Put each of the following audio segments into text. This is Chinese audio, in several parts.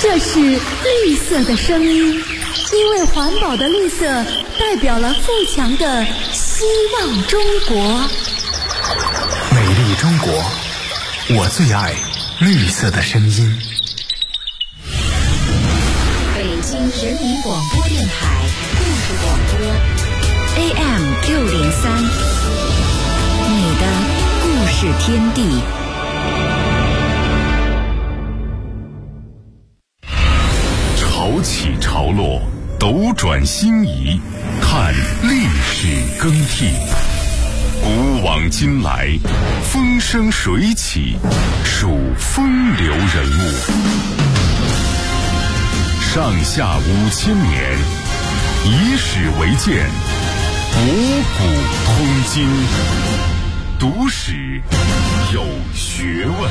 这是绿色的声音，因为环保的绿色代表了富强的希望中国。 美丽中国，我最爱绿色的声音。 北京人民广播电台故事广播 AM603，你的故事天地。 潮起潮落，斗转星移，看历史更替。古往今来，风生水起，数风流人物。上下5000年，以史为鉴，博古通今。读史有学问。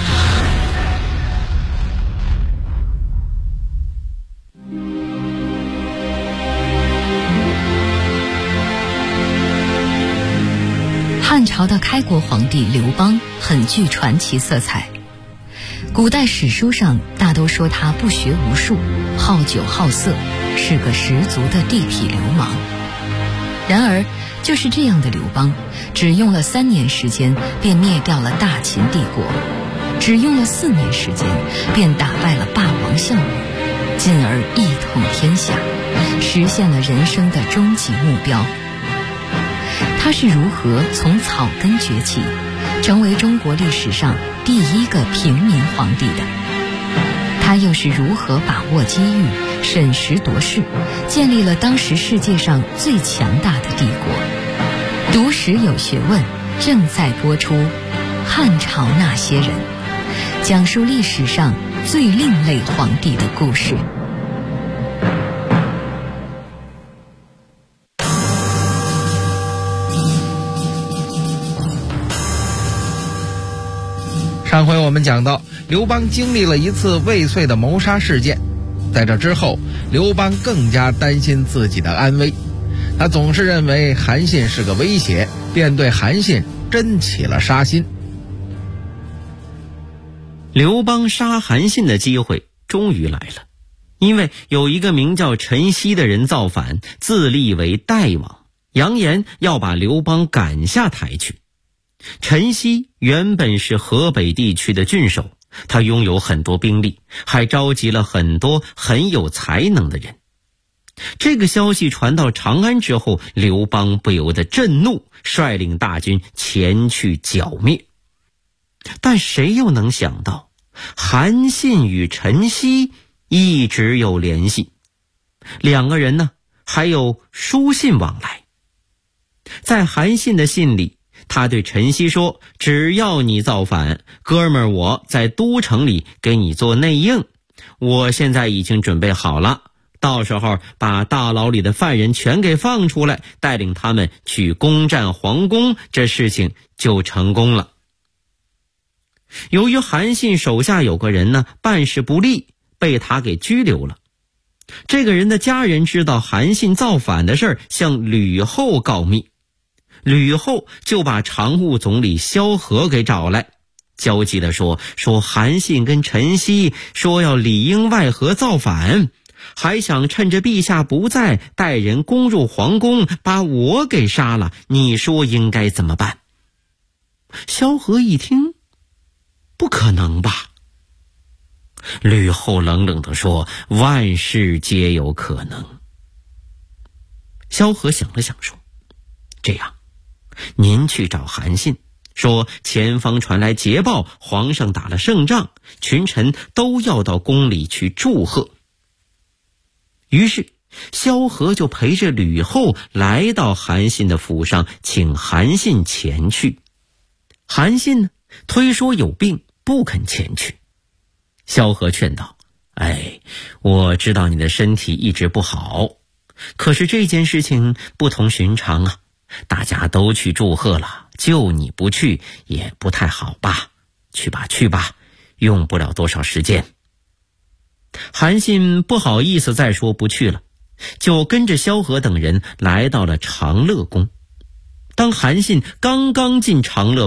汉朝的开国皇帝刘邦很具传奇色彩，古代史书上大都说他不学无术，好酒好色，是个十足的地痞流氓。然而就是这样的刘邦，只用了3年时间便灭掉了大秦帝国，只用了4年时间便打败了霸王项羽，进而一统天下，实现了人生的终极目标。他是如何从草根崛起，成为中国历史上第一个平民皇帝的？他又是如何把握机遇，审时度势，建立了当时世界上最强大的帝国？读史有学问，正在播出《汉朝那些人》，讲述历史上最另类皇帝的故事。 上回我们讲到，刘邦经历了一次未遂的谋杀事件，在这之后，刘邦更加担心自己的安危，他总是认为韩信是个威胁，便对韩信真起了杀心。 刘邦杀韩信的机会终于来了，因为有一个名叫陈豨的人造反，自立为代王，扬言要把刘邦赶下台去。陈豨原本是河北地区的郡守，他拥有很多兵力，还召集了很多很有才能的人。这个消息传到长安之后，刘邦不由得震怒，率领大军前去剿灭。但谁又能想到，韩信与陈豨一直有联系，两个人呢还有书信往来。在韩信的信里，他对陈豨说，只要你造反，哥们儿我在都城里给你做内应，我现在已经准备好了，到时候把大牢里的犯人全给放出来，带领他们去攻占皇宫，这事情就成功了。由于韩信手下有个人呢办事不力，被他给拘留了。这个人的家人知道韩信造反的事，向吕后告密。吕后就把常务总理萧何给找来，焦急地说韩信跟陈豨说要里应外合造反，还想趁着陛下不在，带人攻入皇宫，把我给杀了，你说应该怎么办？萧何一听，不可能吧？吕后冷冷地说，万事皆有可能。萧何想了想说，这样，您去找韩信，说前方传来捷报，皇上打了胜仗，群臣都要到宫里去祝贺。于是萧何就陪着吕后来到韩信的府上，请韩信前去。韩信呢，推说有病不肯前去。萧何劝道，我知道你的身体一直不好，可是这件事情不同寻常啊，大家都去祝贺了，就你不去也不太好吧，去吧，用不了多少时间。韩信不好意思再说不去了，就跟着萧何等人来到了长乐宫。当韩信刚刚进长乐宫，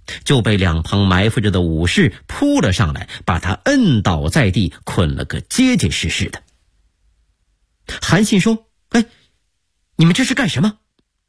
就被两旁埋伏着的武士扑了上来，把他摁倒在地，捆了个结结实实的。韩信说：“哎，你们这是干什么？”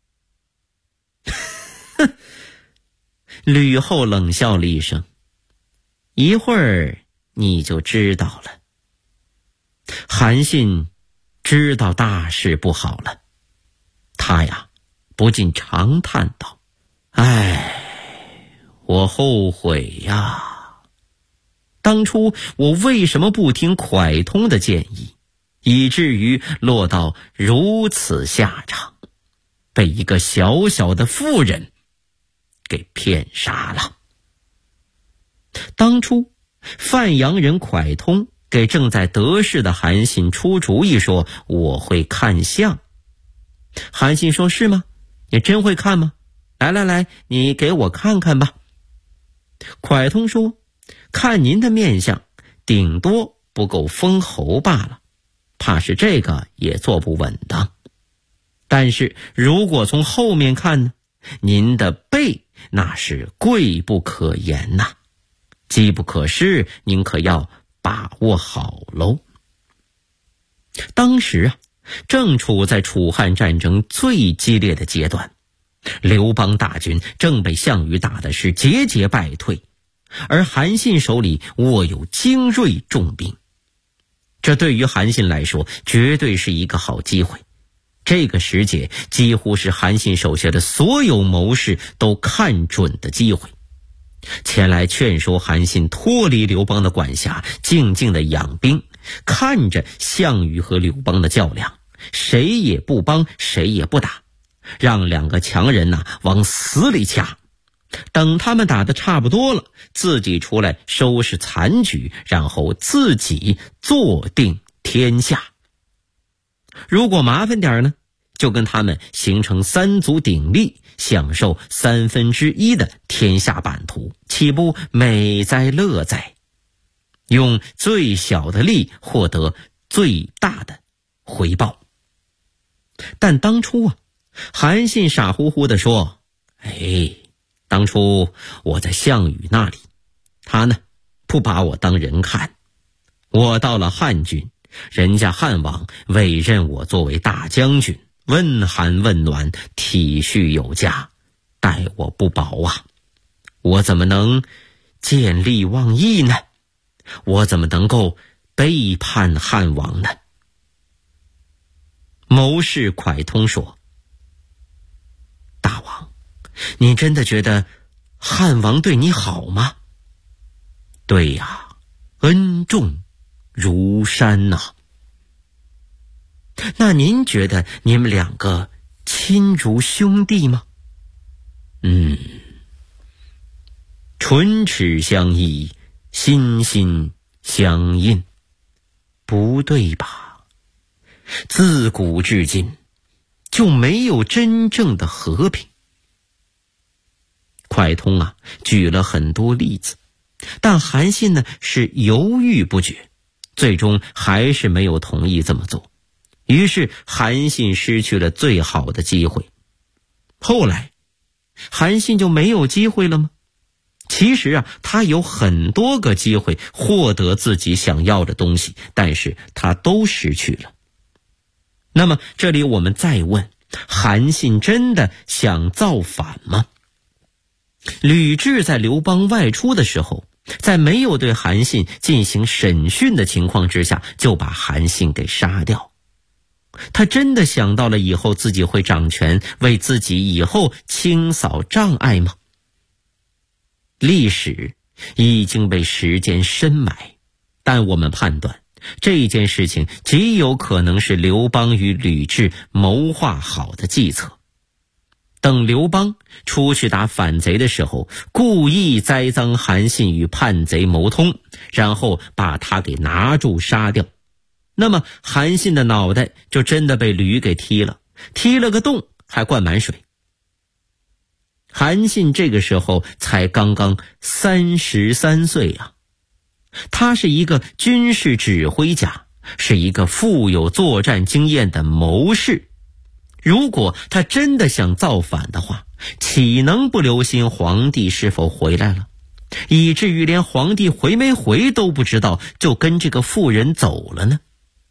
吕后冷笑了一声：“一会儿你就知道了。”韩信知道大事不好了，他呀不禁长叹道：“哎，我后悔呀！当初我为什么不听蒯通的建议，以至于落到如此下场，被一个小小的妇人给骗杀了。”当初范阳人蒯通给正在得势的韩信出主意说：“我会看相。”韩信说：“是吗？你真会看吗？来，你给我看看吧。”蒯通说：“看您的面相，顶多不够封侯罢了，怕是这个也做不稳当。但是如果从后面看呢，您的背那是贵不可言呐，机不可失，您可要把握好喽。”当时啊，正处在楚汉战争最激烈的阶段，刘邦大军正被项羽打的是节节败退，而韩信手里握有精锐重兵，这对于韩信来说绝对是一个好机会。这个时节几乎是韩信手下的所有谋士都看准的机会，前来劝说韩信脱离刘邦的管辖，静静的养兵，看着项羽和刘邦的较量，谁也不帮，谁也不打，让两个强人往死里掐，等他们打得差不多了，自己出来收拾残局，然后自己坐定天下。如果麻烦点呢，就跟他们形成三足鼎立，享受1/3的天下版图，岂不美哉乐哉？用最小的力获得最大的回报。但当初韩信傻乎乎地说：“当初我在项羽那里，他呢不把我当人看，我到了汉军，人家汉王委任我作为大将军，问寒问暖，体恤有加，待我不薄啊！我怎么能见利忘义呢？我怎么能够背叛汉王呢？”谋士蒯通说：“大王，你真的觉得汉王对你好吗？”“对呀，恩重如山呐。”“那您觉得你们两个亲如兄弟吗？”“唇齿相依，心心相印。”“不对吧？自古至今就没有真正的和平。”蒯通举了很多例子，但韩信呢是犹豫不决，最终还是没有同意这么做。于是韩信失去了最好的机会。后来韩信就没有机会了吗？其实他有很多个机会获得自己想要的东西，但是他都失去了。那么这里我们再问，韩信真的想造反吗？吕雉在刘邦外出的时候，在没有对韩信进行审讯的情况之下，就把韩信给杀掉。他真的想到了以后自己会掌权，为自己以后清扫障碍吗？历史已经被时间深埋，但我们判断这件事情极有可能是刘邦与吕雉谋划好的计策。等刘邦出去打反贼的时候，故意栽赃韩信与叛贼谋通，然后把他给拿住杀掉。那么韩信的脑袋就真的被驴给踢了个洞，还灌满水。韩信这个时候才刚刚33岁啊，他是一个军事指挥家，是一个富有作战经验的谋士。 如果他真的想造反的话，岂能不留心皇帝是否回来了，以至于连皇帝回没回都不知道，就跟这个妇人走了呢？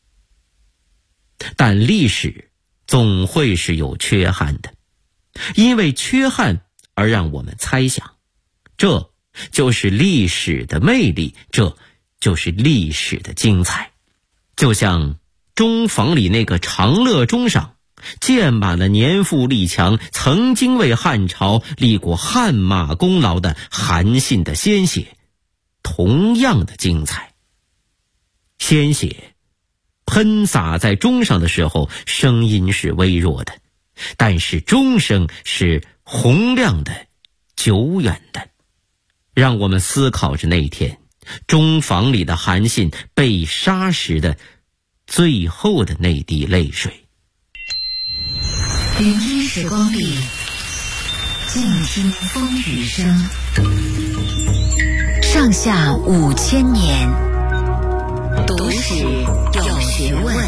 但历史总会是有缺憾的，因为缺憾而让我们猜想，这就是历史的魅力，这就是历史的精彩。就像中房里那个长乐钟上建满了年富力强，曾经为汉朝立过汗马功劳的韩信的鲜血，同样的精彩。鲜血喷洒在钟上的时候，声音是微弱的，但是钟声是洪亮的、久远的，让我们思考着那一天钟房里的韩信被杀时的最后的那滴泪水。 聆听时光里，静听风雨声。上下5000年，读史有学问。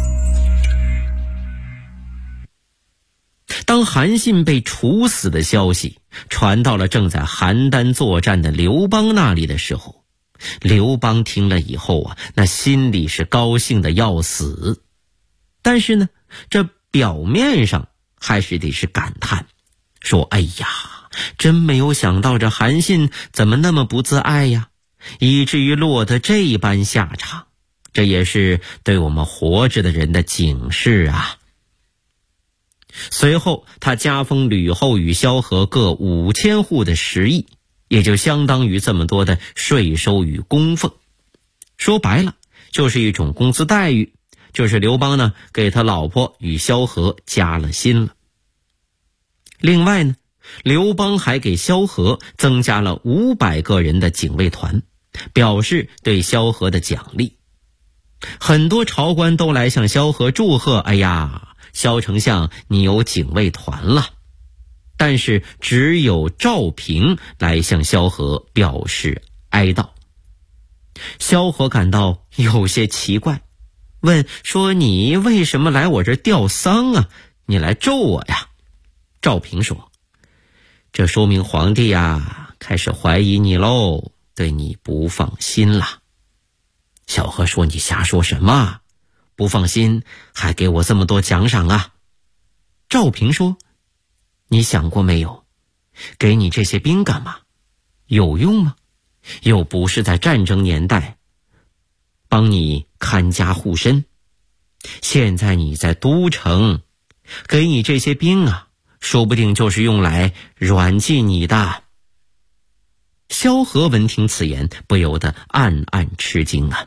当韩信被处死的消息传到了正在邯郸作战的刘邦那里的时候，刘邦听了以后啊，那心里是高兴的要死，但是呢，这表面上还是得是感叹，说哎呀，真没有想到这韩信怎么那么不自爱呀，以至于落得这般下场，这也是对我们活着的人的警示啊。随后他加封吕后与萧何各5000户的食邑，也就相当于这么多的税收与供奉。说白了就是一种工资待遇，就是刘邦呢给他老婆与萧何加了薪了。另外呢，刘邦还给萧何增加了500个人的警卫团，表示对萧何的奖励。很多朝官都来向萧何祝贺，哎呀，萧丞相你有警卫团了。但是只有赵平来向萧何表示哀悼。萧何感到有些奇怪，问说你为什么来我这吊丧啊？你来咒我呀？赵平说，这说明皇帝啊开始怀疑你喽，对你不放心了。萧何说，你瞎说什么？不放心还给我这么多奖赏啊？赵平说，你想过没有，给你这些兵干嘛？有用吗？又不是在战争年代，帮你看家护身。现在你在都城，给你这些兵啊，说不定就是用来软禁你的。萧何闻听此言，不由得暗暗吃惊啊。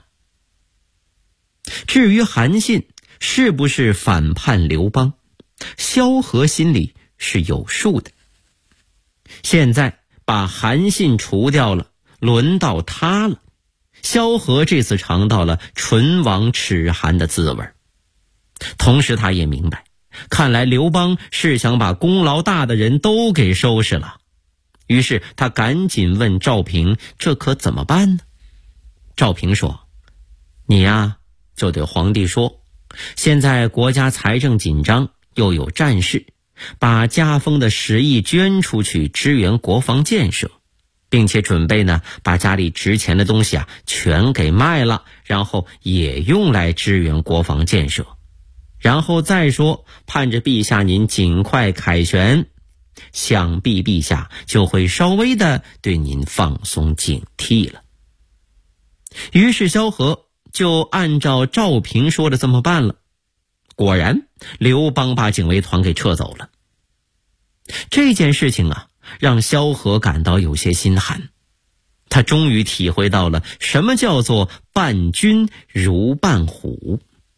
至于韩信是不是反叛刘邦，萧何心里是有数的。现在把韩信除掉了，轮到他了。萧何这次尝到了唇亡齿寒的滋味，同时他也明白，看来刘邦是想把功劳大的人都给收拾了。于是他赶紧问赵平，这可怎么办呢？赵平说，你呀就对皇帝说，现在国家财政紧张，又有战事，把加封的食邑捐出去支援国防建设，并且准备呢把家里值钱的东西啊全给卖了，然后也用来支援国防建设。然后再说，盼着陛下您尽快凯旋，想必陛下就会稍微的对您放松警惕了。于是萧何就按照赵平说的这么办了。果然刘邦把警卫团给撤走了。这件事情啊让萧何感到有些心寒，他终于体会到了什么叫做伴君如伴虎。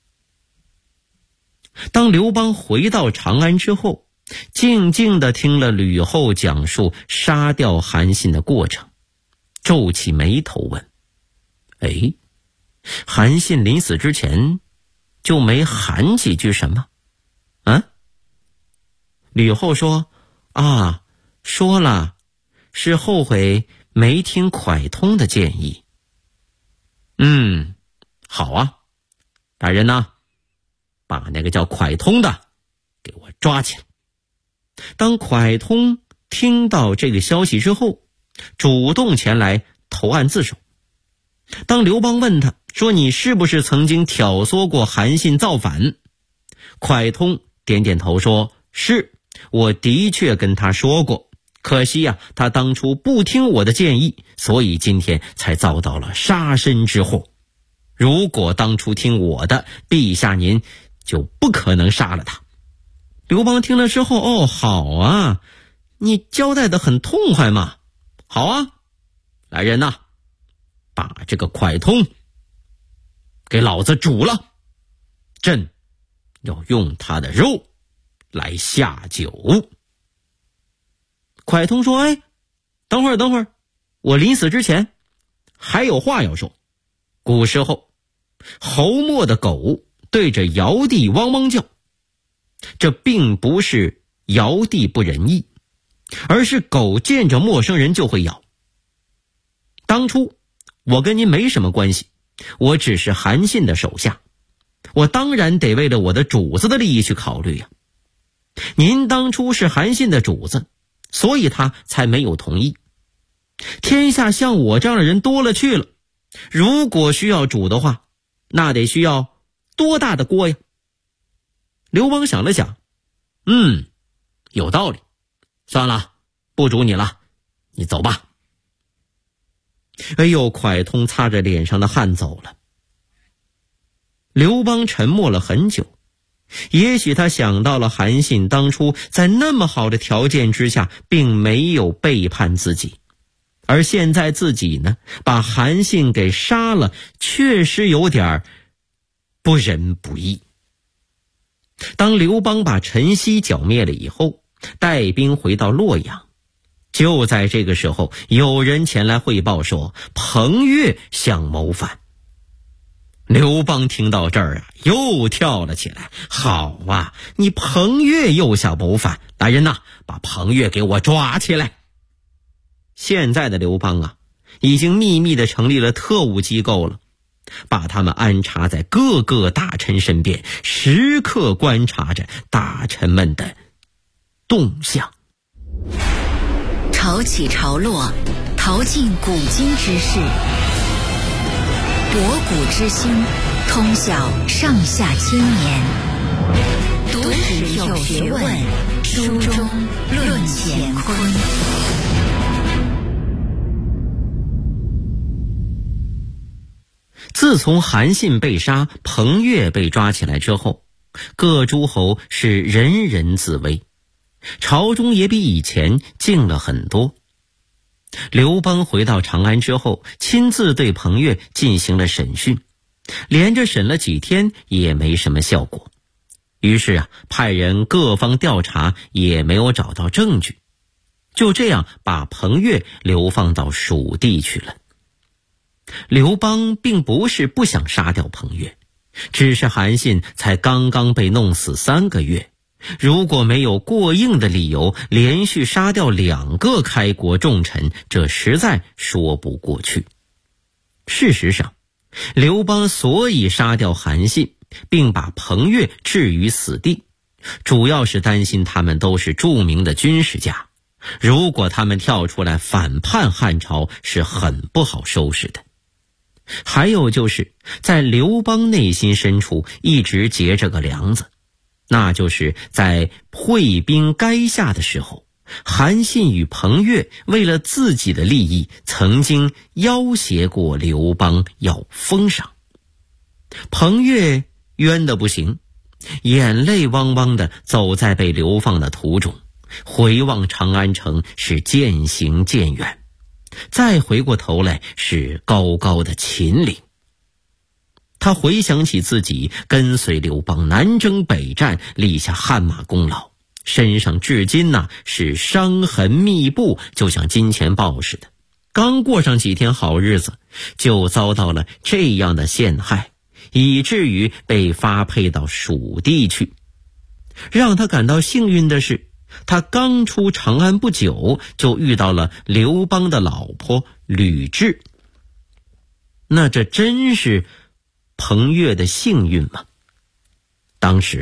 当刘邦回到长安之后，静静地听了吕后讲述杀掉韩信的过程，皱起眉头问，韩信临死之前就没喊几句什么？吕后说，说了，是后悔没听蒯通的建议。好啊，大人呐，把那个叫蒯通的给我抓起来。当蒯通听到这个消息之后，主动前来投案自首。当刘邦问他说你是不是曾经挑唆过韩信造反，蒯通点点头说是，我的确跟他说过，可惜呀，他当初不听我的建议，所以今天才遭到了杀身之祸。如果当初听我的，陛下您就不可能杀了他。刘邦听了之后，好啊，你交代得很痛快嘛。好啊，来人呐，把这个蒯通给老子煮了，朕要用他的肉来下酒。蒯通说，等会儿，我临死之前还有话要说。古时候侯墨的狗对着尧帝汪汪叫，这并不是尧帝不仁义，而是狗见着陌生人就会咬。当初我跟您没什么关系，我只是韩信的手下，我当然得为了我的主子的利益去考虑呀。您当初是韩信的主子，所以他才没有同意。天下像我这样的人多了去了，如果需要煮的话，那得需要多大的锅呀？刘邦想了想，有道理，算了，不煮你了，你走吧。蒯通擦着脸上的汗走了。刘邦沉默了很久，也许他想到了韩信当初在那么好的条件之下并没有背叛自己，而现在自己呢，把韩信给杀了，确实有点不仁不义。当刘邦把陈豨剿灭了以后，带兵回到洛阳。就在这个时候，有人前来汇报说彭越想谋反。刘邦听到这儿又跳了起来，好啊，你彭越又想谋反，来人呐，把彭越给我抓起来。现在的刘邦已经秘密地成立了特务机构了，把他们安插在各个大臣身边，时刻观察着大臣们的动向。 潮起潮落，淘尽古今之事，博古知新，通晓上下千年。读史有学问，书中论乾坤。 自从韩信被杀，彭越被抓起来之后，各诸侯是人人自危，朝中也比以前静了很多。刘邦回到长安之后，亲自对彭越进行了审讯，连着审了几天也没什么效果。于是派人各方调查，也没有找到证据，就这样把彭越流放到蜀地去了。刘邦并不是不想杀掉彭越，只是韩信才刚刚被弄死3个月，如果没有过硬的理由，连续杀掉2个开国重臣，这实在说不过去。事实上，刘邦所以杀掉韩信，并把彭越置于死地，主要是担心他们都是著名的军事家，如果他们跳出来反叛汉朝，是很不好收拾的。还有就是在刘邦内心深处一直结着个梁子，那就是在会兵垓下的时候，韩信与彭越为了自己的利益，曾经要挟过刘邦要封赏。彭越冤得不行，眼泪汪汪地走在被流放的途中，回望长安城是渐行渐远，再回过头来是高高的秦岭。他回想起自己跟随刘邦南征北战，立下汗马功劳，身上至今是伤痕密布，就像金钱豹似的。刚过上几天好日子，就遭到了这样的陷害，以至于被发配到蜀地去。让他感到幸运的是，他刚出长安不久，就遇到了刘邦的老婆吕雉。那这真是彭越的幸运吗？当时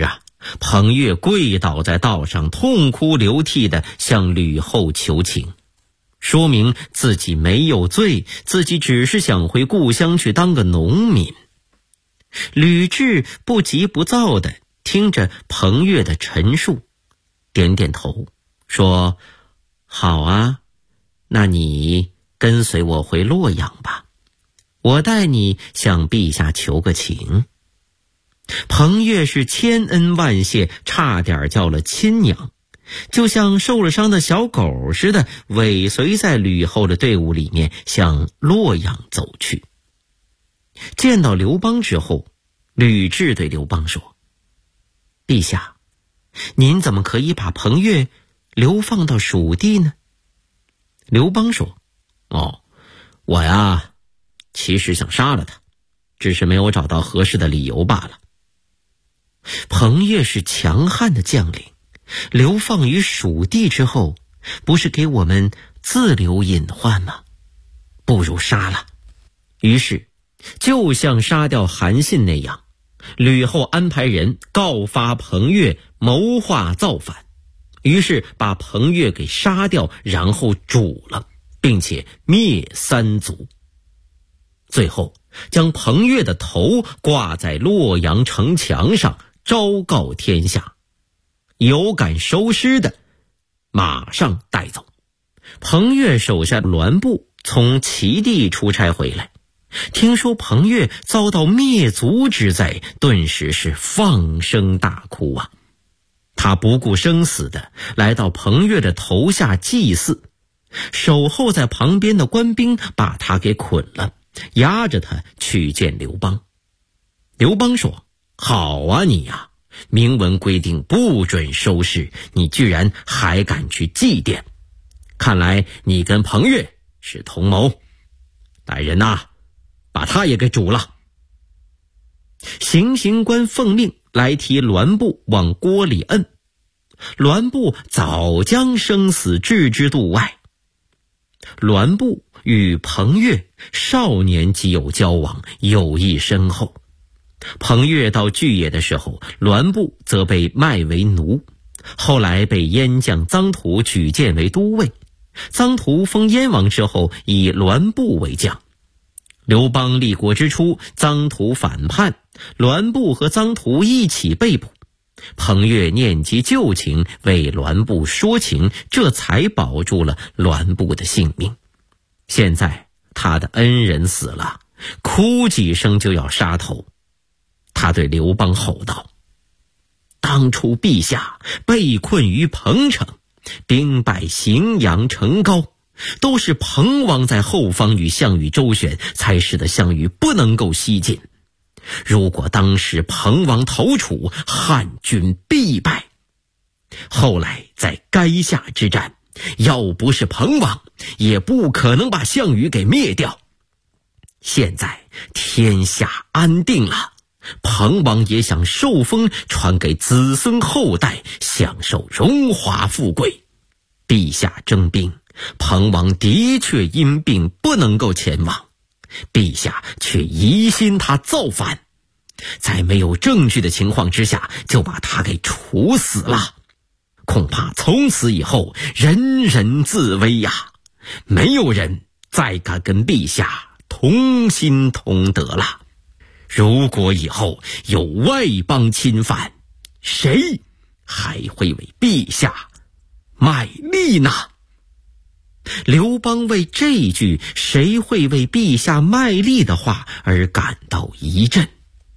彭越跪倒在道上，痛哭流涕地向吕后求情，说明自己没有罪，自己只是想回故乡去当个农民。吕雉不急不躁地听着彭越的陈述，点点头说：好啊，那你跟随我回洛阳吧，我带你向陛下求个情。彭越是千恩万谢，差点叫了亲娘，就像受了伤的小狗似的，尾随在吕后的队伍里面向洛阳走去。见到刘邦之后，吕雉对刘邦说：陛下，您怎么可以把彭越流放到蜀地呢？刘邦说：我呀，其实想杀了他，只是没有找到合适的理由罢了。彭越是强悍的将领，流放于蜀地之后，不是给我们自留隐患吗？不如杀了。于是就像杀掉韩信那样，吕后安排人告发彭越谋划造反，于是把彭越给杀掉，然后煮了，并且灭三族。最后将彭越的头挂在洛阳城墙上，昭告天下，有敢收尸的马上带走。彭越手下栾布从齐地出差回来，听说彭越遭到灭族之灾，顿时是放声大哭啊！他不顾生死的来到彭越的头下祭祀，守候在旁边的官兵把他给捆了，押着他去见刘邦。刘邦说：好啊你呀，明文规定不准收尸，你居然还敢去祭奠，看来你跟彭越是同谋。来人啊，把他也给煮了。行刑官奉命来提栾布往锅里摁，栾布早将生死置之度外。栾布与彭越少年即有交往，友谊深厚。彭越到巨野的时候，栾布则被卖为奴，后来被燕将臧荼举荐为都尉。臧荼封燕王之后，以栾布为将。刘邦立国之初，臧荼反叛，栾布和臧荼一起被捕。彭越念及旧情，为栾布说情，这才保住了栾布的性命。现在他的恩人死了，哭几声就要杀头。他对刘邦吼道：当初陛下被困于彭城，兵败荥阳成皋，都是彭王在后方与项羽周旋，才使得项羽不能够西进。如果当时彭王投楚，汉军必败。后来在垓下之战，要不是彭王，也不可能把项羽给灭掉。现在天下安定了，彭王也想受封传给子孙后代，享受荣华富贵。陛下征兵，彭王的确因病不能够前往，陛下却疑心他造反，在没有证据的情况之下就把他给处死了。恐怕从此以后人人自危呀，没有人再敢跟陛下同心同德了。如果以后有外邦侵犯，谁还会为陛下卖力呢？刘邦为这句谁会为陛下卖力的话而感到一震。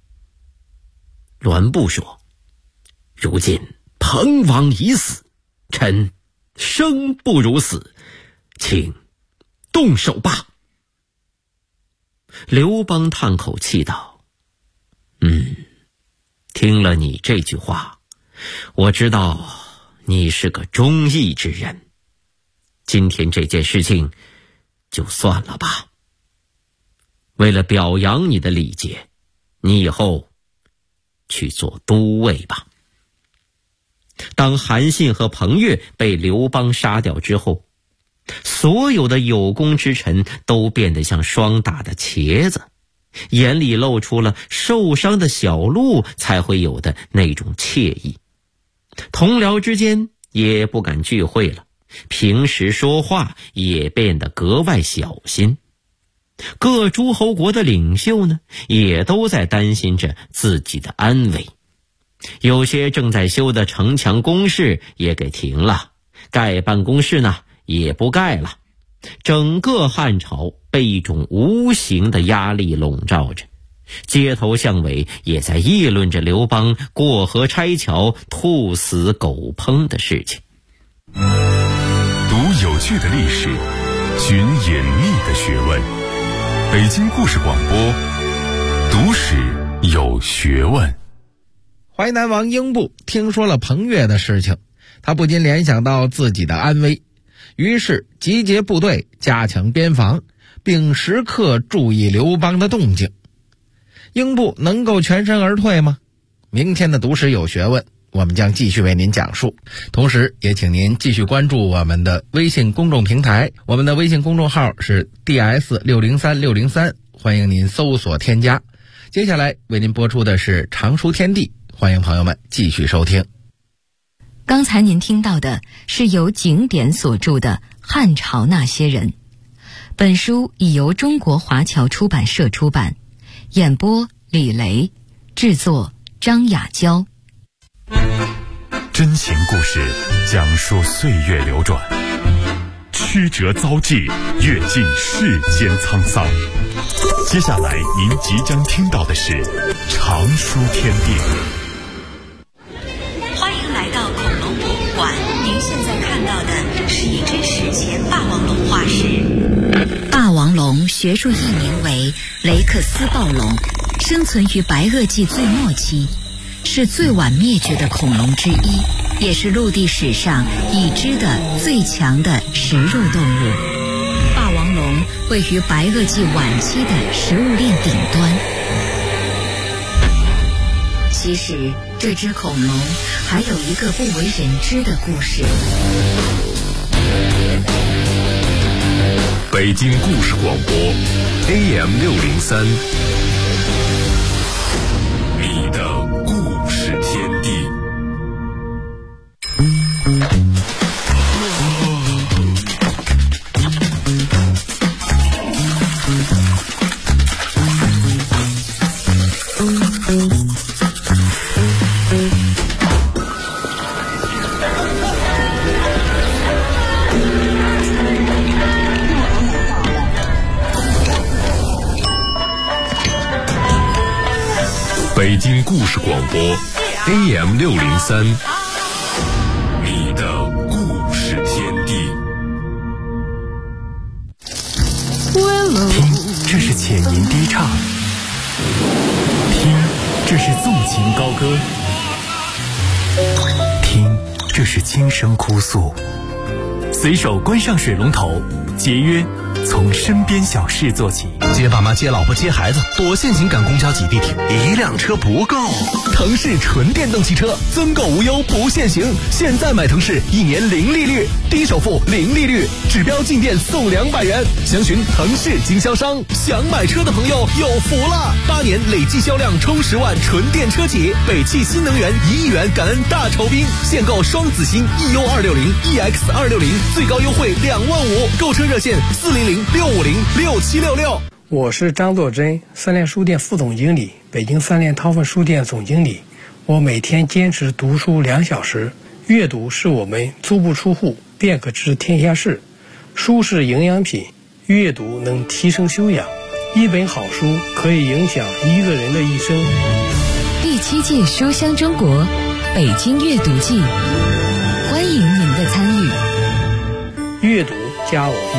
栾布说：如今彭王已死，臣生不如死，请动手吧。刘邦叹口气道：听了你这句话，我知道你是个忠义之人，今天这件事情就算了吧。为了表扬你的礼节，你以后去做都尉吧。当韩信和彭越被刘邦杀掉之后，所有的有功之臣都变得像霜打的茄子， 眼里露出了受伤的小鹿才会有的那种惬意。同僚之间也不敢聚会了，平时说话也变得格外小心。各诸侯国的领袖呢，也都在担心着自己的安危。有些正在修的城墙工事也给停了，盖办公室呢也不盖了。整个汉朝被一种无形的压力笼罩着，街头巷尾也在议论着刘邦过河拆桥、兔死狗烹的事情。 读有趣的历史，寻隐秘的学问。北京故事广播，读史有学问。 淮南王英布听说了彭越的事情，他不禁联想到自己的安危，于是集结部队，加强边防，并时刻注意刘邦的动静。英布能够全身而退吗？明天的读史有学问，我们将继续为您讲述。同时也请您继续关注我们的微信公众平台，我们的微信公众号是 DS603603，欢迎您搜索添加。接下来为您播出的是常书天地，欢迎朋友们继续收听。 刚才您听到的是由景典所著的《汉朝那些人》，本书已由中国华侨出版社出版，演播李雷，制作张雅娇。 真情故事讲述岁月流转，曲折遭际，阅尽世间沧桑。接下来您即将听到的是常书天地。 欢迎来到恐龙博物馆，您现在看到的是一只史前霸王龙化石。霸王龙学术译名为雷克斯暴龙，生存于白垩纪最末期，是最晚灭绝的恐龙之一，也是陆地史上已知的最强的食肉动物。霸王龙位于白垩纪晚期的食物链顶端。其实这只恐龙还有一个不为人知的故事。 北京故事广播 AM603， 你的故事天地。北京故事广播 AM603， 你的故事天地。 听，这是浅吟低唱；听，这是纵情高歌；听，这是轻声哭诉。随手关上水龙头，节约从身边小事做起。 接爸妈、接老婆、接孩子，躲现行赶公交挤地铁， 一辆车不够， 腾势纯电动汽车增购无忧不限行，现在买腾势1年0利率，低首付0利率，指标进店送200元。详询腾势经销商。想买车的朋友有福了，8年累计销量冲10万纯电车企，北汽新能源1亿元感恩大酬宾，现购双子星 EU260、EX260，最高优惠2万5，购车热线400-650-6766。 我是张作珍，三联书店副总经理，北京三联韬奋书店总经理。我每天坚持读书2小时，阅读是我们足不出户便可知天下事，书是营养品，阅读能提升修养，一本好书可以影响一个人的一生。 第7届书香中国北京阅读季，欢迎您的参与。 阅读加我